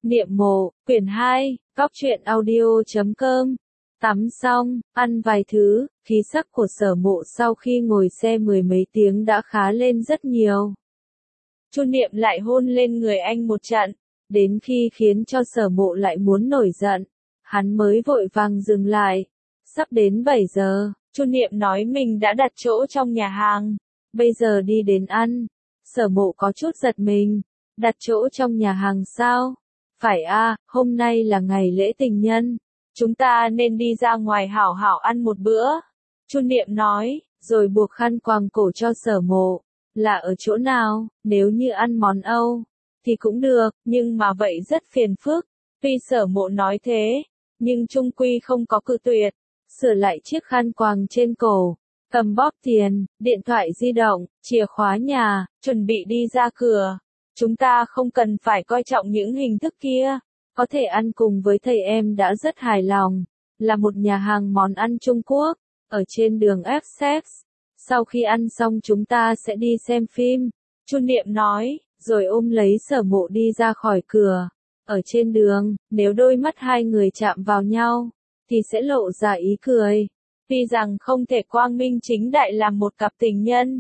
Niệm mộ, quyển 2, góc truyện audio.com. Tắm xong, ăn vài thứ, khí sắc của Sở Mộ sau khi ngồi xe mười mấy tiếng đã khá lên rất nhiều. Chu Niệm lại hôn lên người anh một trận, đến khi khiến cho Sở Mộ lại muốn nổi giận, hắn mới vội vàng dừng lại. Sắp đến 7 giờ, Chu Niệm nói mình đã đặt chỗ trong nhà hàng, bây giờ đi đến ăn. Sở Mộ có chút giật mình, đặt chỗ trong nhà hàng sao? Phải a, hôm nay là ngày lễ tình nhân, chúng ta nên đi ra ngoài hảo hảo ăn một bữa. Chu Niệm nói, rồi buộc khăn quàng cổ cho Sở Mộ. Là ở chỗ nào, nếu như ăn món Âu, thì cũng được, nhưng mà vậy rất phiền phức. Tuy Sở Mộ nói thế, nhưng chung quy không có cự tuyệt. Sửa lại chiếc khăn quàng trên cổ, cầm bóp tiền, điện thoại di động, chìa khóa nhà, chuẩn bị đi ra cửa. Chúng ta không cần phải coi trọng những hình thức kia, có thể ăn cùng với thầy em đã rất hài lòng, là một nhà hàng món ăn Trung Quốc, ở trên đường Essex. Sau khi ăn xong chúng ta sẽ đi xem phim, Chu Niệm nói, rồi ôm lấy Sở Mộ đi ra khỏi cửa. Ở trên đường, nếu đôi mắt hai người chạm vào nhau, thì sẽ lộ ra ý cười. Tuy rằng không thể quang minh chính đại làm một cặp tình nhân.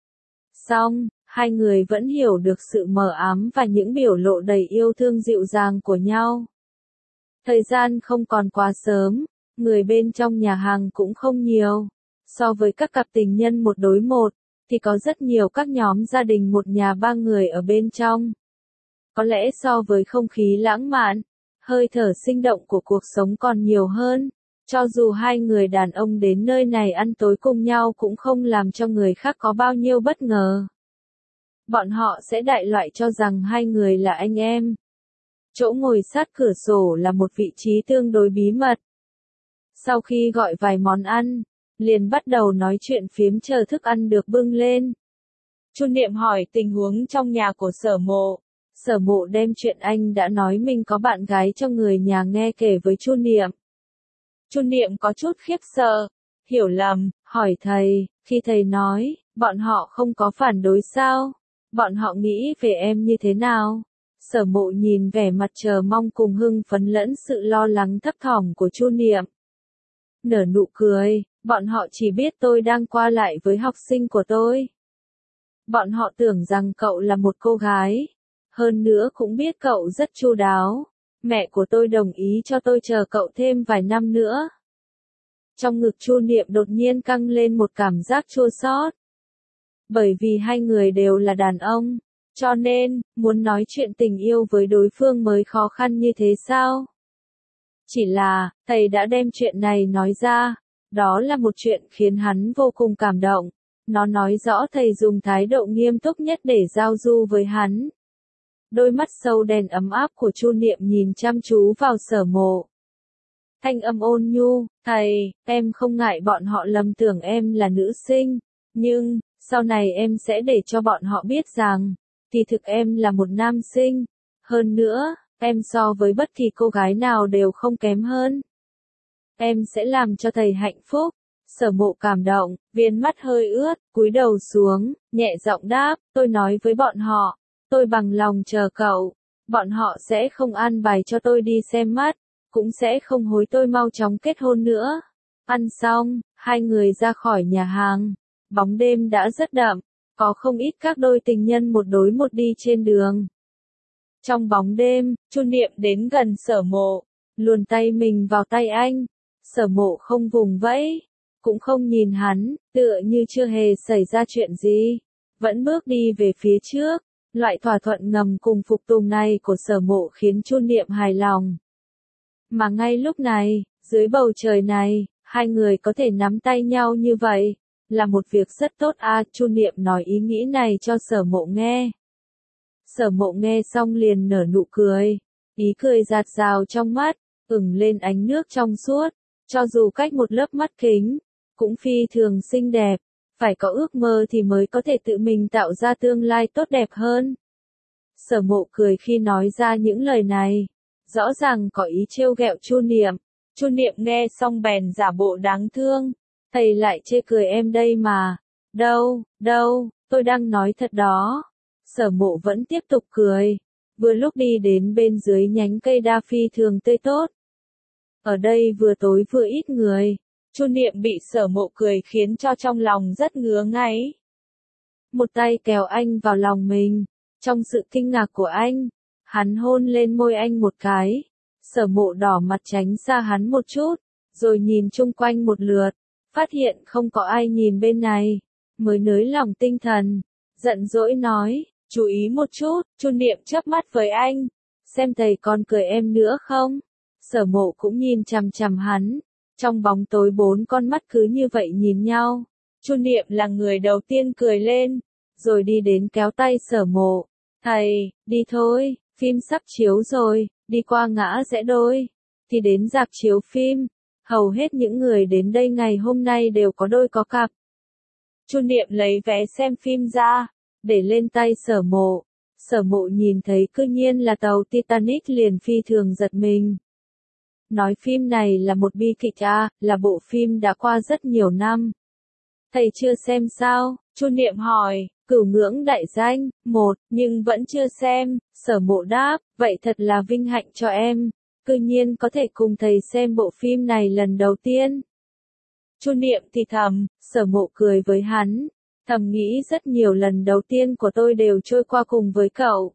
Song, hai người vẫn hiểu được sự mờ ám và những biểu lộ đầy yêu thương dịu dàng của nhau. Thời gian không còn quá sớm, người bên trong nhà hàng cũng không nhiều. So với các cặp tình nhân một đối một, thì có rất nhiều các nhóm gia đình một nhà ba người ở bên trong. Có lẽ so với không khí lãng mạn, hơi thở sinh động của cuộc sống còn nhiều hơn. Cho dù hai người đàn ông đến nơi này ăn tối cùng nhau cũng không làm cho người khác có bao nhiêu bất ngờ. Bọn họ sẽ đại loại cho rằng hai người là anh em. Chỗ ngồi sát cửa sổ là một vị trí tương đối bí mật. Sau khi gọi vài món ăn, liền bắt đầu nói chuyện phiếm chờ thức ăn được bưng lên. Chu Niệm hỏi tình huống trong nhà của Sở Mộ. Sở Mộ đem chuyện anh đã nói mình có bạn gái cho người nhà nghe kể với Chu Niệm. Chu Niệm có chút khiếp sợ, hiểu lầm, hỏi thầy, khi thầy nói, bọn họ không có phản đối sao? Bọn họ nghĩ về em như thế nào? Sở Mộ nhìn vẻ mặt chờ mong cùng hưng phấn lẫn sự lo lắng thấp thỏm của Chu Niệm. Nở nụ cười, bọn họ chỉ biết tôi đang qua lại với học sinh của tôi. Bọn họ tưởng rằng cậu là một cô gái. Hơn nữa cũng biết cậu rất chu đáo. Mẹ của tôi đồng ý cho tôi chờ cậu thêm vài năm nữa. Trong ngực Chu Niệm đột nhiên căng lên một cảm giác chua xót. Bởi vì hai người đều là đàn ông, cho nên, muốn nói chuyện tình yêu với đối phương mới khó khăn như thế sao? Chỉ là, thầy đã đem chuyện này nói ra, đó là một chuyện khiến hắn vô cùng cảm động. Nó nói rõ thầy dùng thái độ nghiêm túc nhất để giao du với hắn. Đôi mắt sâu đen ấm áp của Chu Niệm nhìn chăm chú vào Sở Mộ. Thanh âm ôn nhu, thầy, em không ngại bọn họ lầm tưởng em là nữ sinh, nhưng, sau này em sẽ để cho bọn họ biết rằng, thì thực em là một nam sinh. Hơn nữa, em so với bất kỳ cô gái nào đều không kém hơn. Em sẽ làm cho thầy hạnh phúc. Sở Mộ cảm động, viền mắt hơi ướt, cúi đầu xuống, nhẹ giọng đáp, tôi nói với bọn họ, tôi bằng lòng chờ cậu. Bọn họ sẽ không an bài cho tôi đi xem mắt, cũng sẽ không hối tôi mau chóng kết hôn nữa. Ăn xong, hai người ra khỏi nhà hàng. Bóng đêm đã rất đậm, có không ít các đôi tình nhân một đối một đi trên đường. Trong bóng đêm, Chu Niệm đến gần Sở Mộ, luồn tay mình vào tay anh. Sở Mộ không vùng vẫy, cũng không nhìn hắn, tựa như chưa hề xảy ra chuyện gì, vẫn bước đi về phía trước. Loại thỏa thuận ngầm cùng phục tùng này của Sở Mộ khiến Chu Niệm hài lòng. Mà ngay lúc này, dưới bầu trời này, hai người có thể nắm tay nhau như vậy, là một việc rất tốt à. Chu Niệm nói ý nghĩ này cho Sở Mộ nghe. Sở Mộ nghe xong liền nở nụ cười, ý cười rạt rào trong mắt, ửng lên ánh nước trong suốt, cho dù cách một lớp mắt kính, cũng phi thường xinh đẹp. Phải có ước mơ thì mới có thể tự mình tạo ra tương lai tốt đẹp hơn. Sở Mộ cười khi nói ra những lời này, rõ ràng có ý trêu ghẹo Chu Niệm. Chu Niệm nghe xong bèn giả bộ đáng thương, thầy lại chê cười em đây mà. Đâu, tôi đang nói thật đó. Sở Mộ vẫn tiếp tục cười, vừa lúc đi đến bên dưới nhánh cây đa phi thường tươi tốt. Ở đây vừa tối vừa ít người. Chu Niệm bị Sở Mộ cười khiến cho trong lòng rất ngứa ngáy. Một tay kéo anh vào lòng mình. Trong sự kinh ngạc của anh, hắn hôn lên môi anh một cái. Sở Mộ đỏ mặt tránh xa hắn một chút, rồi nhìn chung quanh một lượt, phát hiện không có ai nhìn bên này, mới nới lòng tinh thần, giận dỗi nói, chú ý một chút. Chu Niệm chớp mắt với anh, xem thầy còn cười em nữa không? Sở Mộ cũng nhìn chằm chằm hắn, trong bóng tối bốn con mắt cứ như vậy nhìn nhau. Chu Niệm là người đầu tiên cười lên, rồi đi đến kéo tay Sở Mộ. Thầy, đi thôi, phim sắp chiếu rồi, đi qua ngã rẽ đôi, thì đến rạp chiếu phim. Hầu hết những người đến đây ngày hôm nay đều có đôi có cặp. Chu Niệm lấy vé xem phim ra, để lên tay Sở Mộ. Sở Mộ nhìn thấy cư nhiên là tàu Titanic liền phi thường giật mình. Nói phim này là một bi kịch à, là bộ phim đã qua rất nhiều năm. Thầy chưa xem sao? Chu Niệm hỏi. Cửu Ngưỡng Đại Danh, nhưng vẫn chưa xem. Sở Mộ đáp, vậy thật là vinh hạnh cho em. Cư nhiên có thể cùng thầy xem bộ phim này lần đầu tiên. Chu Niệm thì thầm, Sở Mộ cười với hắn, thầm nghĩ rất nhiều lần đầu tiên của tôi đều trôi qua cùng với cậu.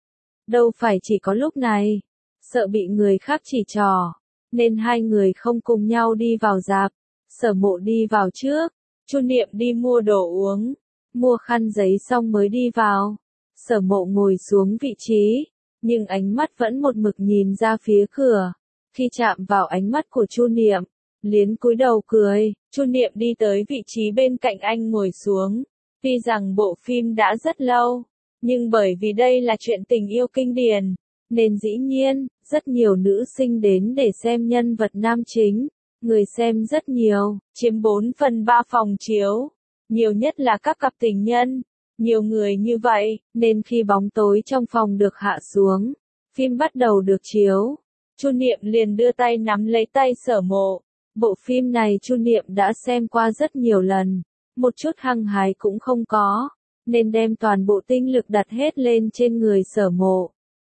Đâu phải chỉ có lúc này, sợ bị người khác chỉ trỏ, nên hai người không cùng nhau đi vào rạp. Sở Mộ đi vào trước, Chu Niệm đi mua đồ uống, mua khăn giấy xong mới đi vào. Sở Mộ ngồi xuống vị trí, nhưng ánh mắt vẫn một mực nhìn ra phía cửa. Khi chạm vào ánh mắt của Chu Niệm, liền cúi đầu cười. Chu Niệm đi tới vị trí bên cạnh anh ngồi xuống. Tuy rằng bộ phim đã rất lâu, nhưng bởi vì đây là chuyện tình yêu kinh điển, nên dĩ nhiên, rất nhiều nữ sinh đến để xem nhân vật nam chính. Người xem rất nhiều, chiếm 4/3 phòng chiếu. Nhiều nhất là các cặp tình nhân. Nhiều người như vậy, nên khi bóng tối trong phòng được hạ xuống, phim bắt đầu được chiếu. Chu Niệm liền đưa tay nắm lấy tay Sở Mộ. Bộ phim này Chu Niệm đã xem qua rất nhiều lần, một chút hăng hái cũng không có, nên đem toàn bộ tinh lực đặt hết lên trên người Sở Mộ.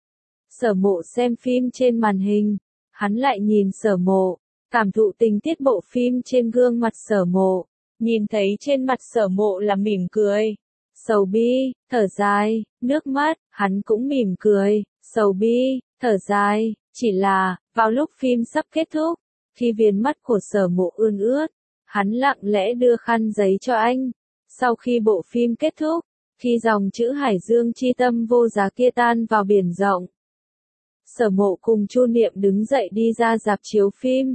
Sở Mộ xem phim trên màn hình, hắn lại nhìn Sở Mộ, cảm thụ tình tiết bộ phim trên gương mặt Sở Mộ, nhìn thấy trên mặt Sở Mộ là mỉm cười, sầu bi, thở dài, nước mắt, hắn cũng mỉm cười, sầu bi, thở dài, chỉ là, vào lúc phim sắp kết thúc, khi viền mắt của Sở Mộ ươn ướt, hắn lặng lẽ đưa khăn giấy cho anh. Sau khi bộ phim kết thúc, khi dòng chữ Hải Dương chi tâm vô giá kia tan vào biển rộng, Sở Mộ cùng Chu Niệm đứng dậy đi ra rạp chiếu phim.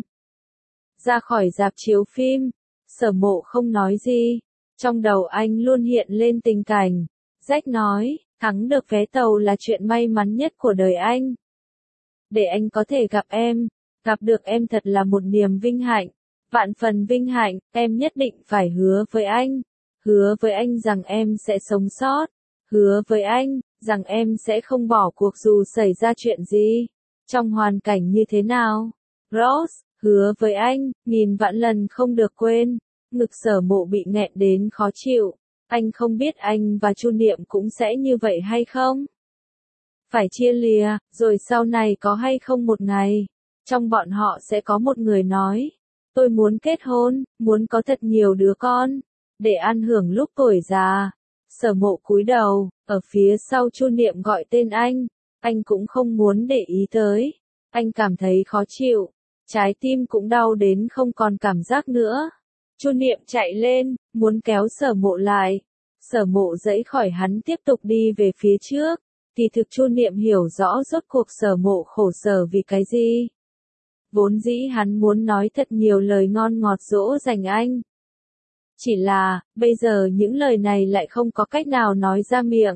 Ra khỏi rạp chiếu phim, Sở Mộ không nói gì, trong đầu anh luôn hiện lên tình cảnh. Jack nói, thắng được vé tàu là chuyện may mắn nhất của đời anh. Để anh có thể gặp được em thật là một niềm vinh hạnh, vạn phần vinh hạnh, em nhất định phải hứa với anh rằng em sẽ sống sót, hứa với anh, rằng em sẽ không bỏ cuộc dù xảy ra chuyện gì, trong hoàn cảnh như thế nào. Rose, hứa với anh, nghìn vạn lần không được quên. Ngực Sở Mộ bị nghẹn đến khó chịu, anh không biết anh và Chu Niệm cũng sẽ như vậy hay không? Phải chia lìa, rồi sau này có hay không một ngày, trong bọn họ sẽ có một người nói, tôi muốn kết hôn, muốn có thật nhiều đứa con, để ăn hưởng lúc tuổi già. Sở Mộ cúi đầu, ở phía sau Chu Niệm gọi tên anh cũng không muốn để ý tới, anh cảm thấy khó chịu, trái tim cũng đau đến không còn cảm giác nữa. Chu Niệm chạy lên, muốn kéo Sở Mộ lại. Sở Mộ giãy khỏi hắn tiếp tục đi về phía trước. Kỳ thực Chu Niệm hiểu rõ rốt cuộc Sở Mộ khổ sở vì cái gì. Vốn dĩ hắn muốn nói thật nhiều lời ngon ngọt dỗ dành anh. Chỉ là, bây giờ những lời này lại không có cách nào nói ra miệng.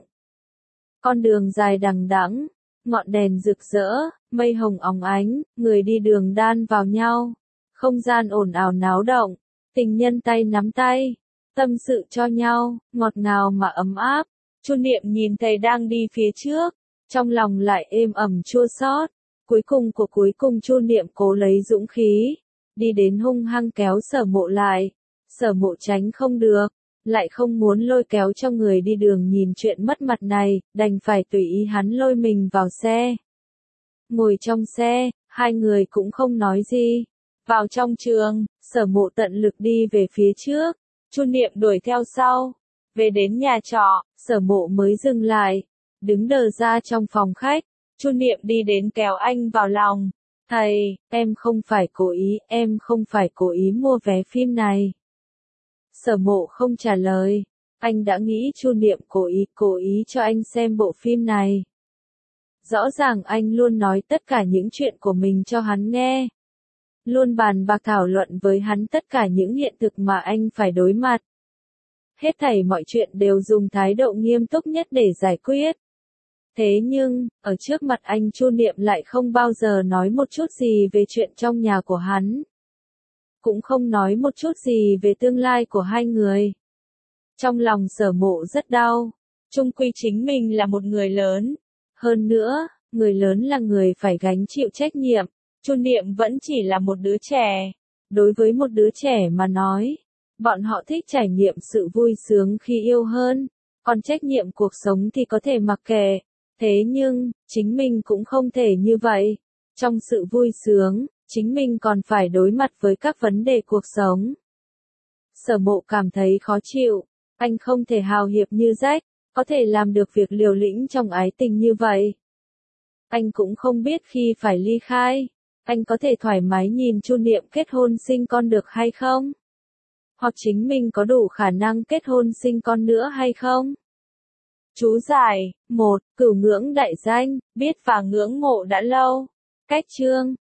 Con đường dài đằng đẵng, ngọn đèn rực rỡ, mây hồng óng ánh, người đi đường đan vào nhau. Không gian ồn ào náo động, tình nhân tay nắm tay, tâm sự cho nhau, ngọt ngào mà ấm áp. Chu Niệm nhìn thầy đang đi phía trước, trong lòng lại êm ẩm chua xót. Cuối cùng Chu Niệm cố lấy dũng khí, đi đến hung hăng kéo Sở Mộ lại. Sở Mộ tránh không được, lại không muốn lôi kéo cho người đi đường nhìn chuyện mất mặt này, đành phải tùy ý hắn lôi mình vào xe. Ngồi trong xe, hai người cũng không nói gì. Vào trong trường, Sở Mộ tận lực đi về phía trước, Chu Niệm đuổi theo sau. Về đến nhà trọ, Sở Mộ mới dừng lại, đứng đờ ra trong phòng khách. Chu Niệm đi đến kéo anh vào lòng. Thầy, em không phải cố ý mua vé phim này. Sở Mộ không trả lời, anh đã nghĩ Chu Niệm cố ý cho anh xem bộ phim này. Rõ ràng anh luôn nói tất cả những chuyện của mình cho hắn nghe. Luôn bàn bạc thảo luận với hắn tất cả những hiện thực mà anh phải đối mặt. Hết thảy mọi chuyện đều dùng thái độ nghiêm túc nhất để giải quyết. Thế nhưng, ở trước mặt anh Chu Niệm lại không bao giờ nói một chút gì về chuyện trong nhà của hắn. Cũng không nói một chút gì về tương lai của hai người. Trong lòng Sở Mộ rất đau. Chung quy chính mình là một người lớn. Hơn nữa, người lớn là người phải gánh chịu trách nhiệm. Chu Niệm vẫn chỉ là một đứa trẻ. Đối với một đứa trẻ mà nói, bọn họ thích trải nghiệm sự vui sướng khi yêu hơn. Còn trách nhiệm cuộc sống thì có thể mặc kệ. Thế nhưng, chính mình cũng không thể như vậy. Trong sự vui sướng, chính mình còn phải đối mặt với các vấn đề cuộc sống. Sở Mộ cảm thấy khó chịu. Anh không thể hào hiệp như Jack, có thể làm được việc liều lĩnh trong ái tình như vậy. Anh cũng không biết khi phải ly khai, anh có thể thoải mái nhìn Chu Niệm kết hôn sinh con được hay không? Hoặc chính mình có đủ khả năng kết hôn sinh con nữa hay không? Chú giải, 1. Cửu ngưỡng đại danh, biết và ngưỡng mộ đã lâu. Cách chương